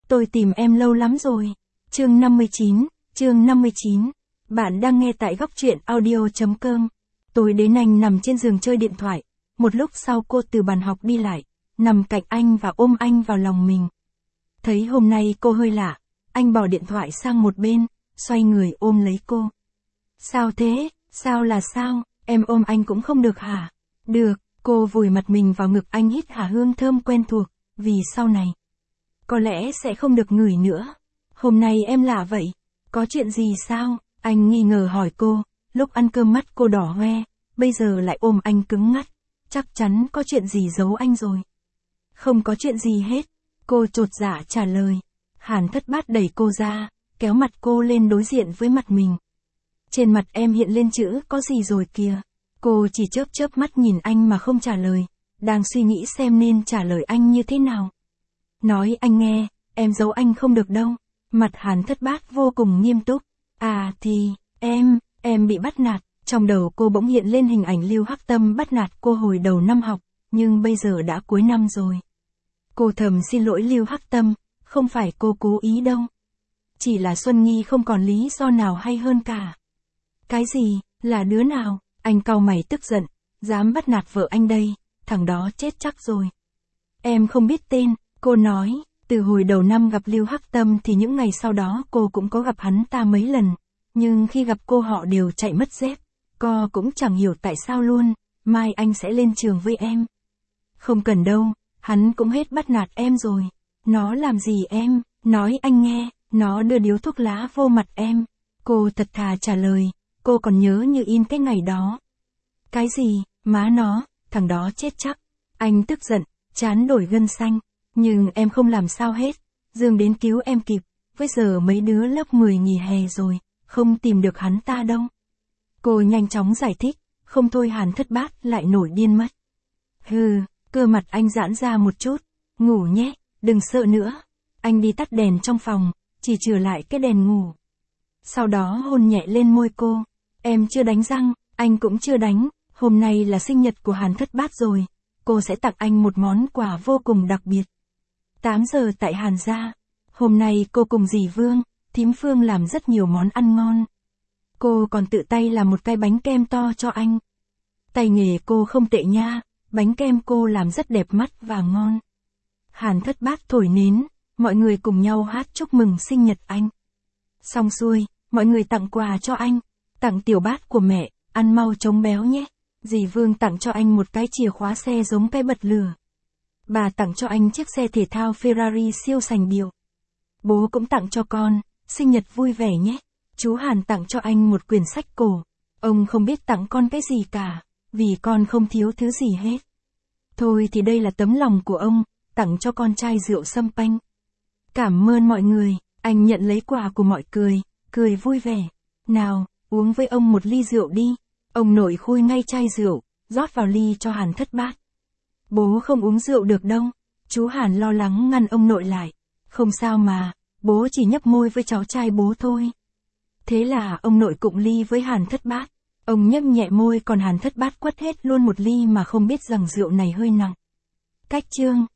tôi tìm em lâu lắm rồi. Chương 59. Bạn đang nghe tại góc truyện audio.com. Tối đến anh nằm trên giường chơi điện thoại. Một lúc sau cô từ bàn học đi lại, nằm cạnh anh và ôm anh vào lòng mình. Thấy hôm nay cô hơi lạ, anh bỏ điện thoại sang một bên, xoay người ôm lấy cô. Sao thế, sao là sao, em ôm anh cũng không được hả? Được, cô vùi mặt mình vào ngực anh hít hà hương thơm quen thuộc, vì sau này có lẽ sẽ không được ngửi nữa. Hôm nay em lạ vậy, có chuyện gì sao? Anh nghi ngờ hỏi cô, lúc ăn cơm mắt cô đỏ hoe, bây giờ lại ôm anh cứng ngắt, chắc chắn có chuyện gì giấu anh rồi. Không có chuyện gì hết, cô chột dạ trả lời. Hàn Thất Bát đẩy cô ra, kéo mặt cô lên đối diện với mặt mình. Trên mặt em hiện lên chữ có gì rồi kìa. Cô chỉ chớp mắt nhìn anh mà không trả lời, đang suy nghĩ xem nên trả lời anh như thế nào. Nói anh nghe, em giấu anh không được đâu. Mặt Hàn Thất Bát vô cùng nghiêm túc. À thì, em bị bắt nạt. Trong đầu cô bỗng hiện lên hình ảnh Lưu Hắc Tâm bắt nạt cô hồi đầu năm học, nhưng bây giờ đã cuối năm rồi. Cô thầm xin lỗi Lưu Hắc Tâm, không phải cô cố ý đâu. Chỉ là Xuân Nghi không còn lý do nào hay hơn cả. Cái gì, là đứa nào? Anh cau mày tức giận, dám bắt nạt vợ anh đây, thằng đó chết chắc rồi. Em không biết tên, cô nói, từ hồi đầu năm gặp Lưu Hắc Tâm thì những ngày sau đó cô cũng có gặp hắn ta mấy lần, nhưng khi gặp cô họ đều chạy mất dép, cô cũng chẳng hiểu tại sao luôn, mai anh sẽ lên trường với em. Không cần đâu, hắn cũng hết bắt nạt em rồi. Nó làm gì em, nói anh nghe, nó đưa điếu thuốc lá vô mặt em. Cô thật thà trả lời, cô còn nhớ như in cái ngày đó. Cái gì, má nó, thằng đó chết chắc. Anh tức giận, trán đổi gân xanh, nhưng em không làm sao hết, Dương đến cứu em kịp, bây giờ mấy đứa lớp 10 nghỉ hè rồi, không tìm được hắn ta đâu. Cô nhanh chóng giải thích, không thôi Hàn Thất Bát lại nổi điên mất. Hừ, cơ mặt anh giãn ra một chút, ngủ nhé, đừng sợ nữa. Anh đi tắt đèn trong phòng, chỉ trừ lại cái đèn ngủ. Sau đó hôn nhẹ lên môi cô. Em chưa đánh răng, anh cũng chưa đánh, hôm nay là sinh nhật của Hàn Thất Bát rồi, cô sẽ tặng anh một món quà vô cùng đặc biệt. 8 giờ tại Hàn gia, hôm nay cô cùng dì Vương, thím Phương làm rất nhiều món ăn ngon. Cô còn tự tay làm một cái bánh kem to cho anh. Tay nghề cô không tệ nha, bánh kem cô làm rất đẹp mắt và ngon. Hàn Thất Bát thổi nến, mọi người cùng nhau hát chúc mừng sinh nhật anh. Xong xuôi, mọi người tặng quà cho anh, tặng tiểu bát của mẹ, ăn mau chống béo nhé. Dì Vương tặng cho anh một cái chìa khóa xe giống cái bật lửa. Bà tặng cho anh chiếc xe thể thao Ferrari siêu sành điệu. Bố cũng tặng cho con, sinh nhật vui vẻ nhé. Chú Hàn tặng cho anh một quyển sách cổ. Ông không biết tặng con cái gì cả, vì con không thiếu thứ gì hết. Thôi thì đây là tấm lòng của ông, tặng cho con chai rượu sâm panh. Cảm ơn mọi người, anh nhận lấy quà của mọi người, cười vui vẻ. Nào, uống với ông một ly rượu đi. Ông nội khui ngay chai rượu, rót vào ly cho Hàn Thất Bát. Bố không uống rượu được đâu. Chú Hàn lo lắng ngăn ông nội lại. Không sao mà, bố chỉ nhấp môi với cháu trai bố thôi. Thế là ông nội cụng ly với Hàn Thất Bát. Ông nhấp nhẹ môi còn Hàn Thất Bát quất hết luôn một ly mà không biết rằng rượu này hơi nặng. Cách chương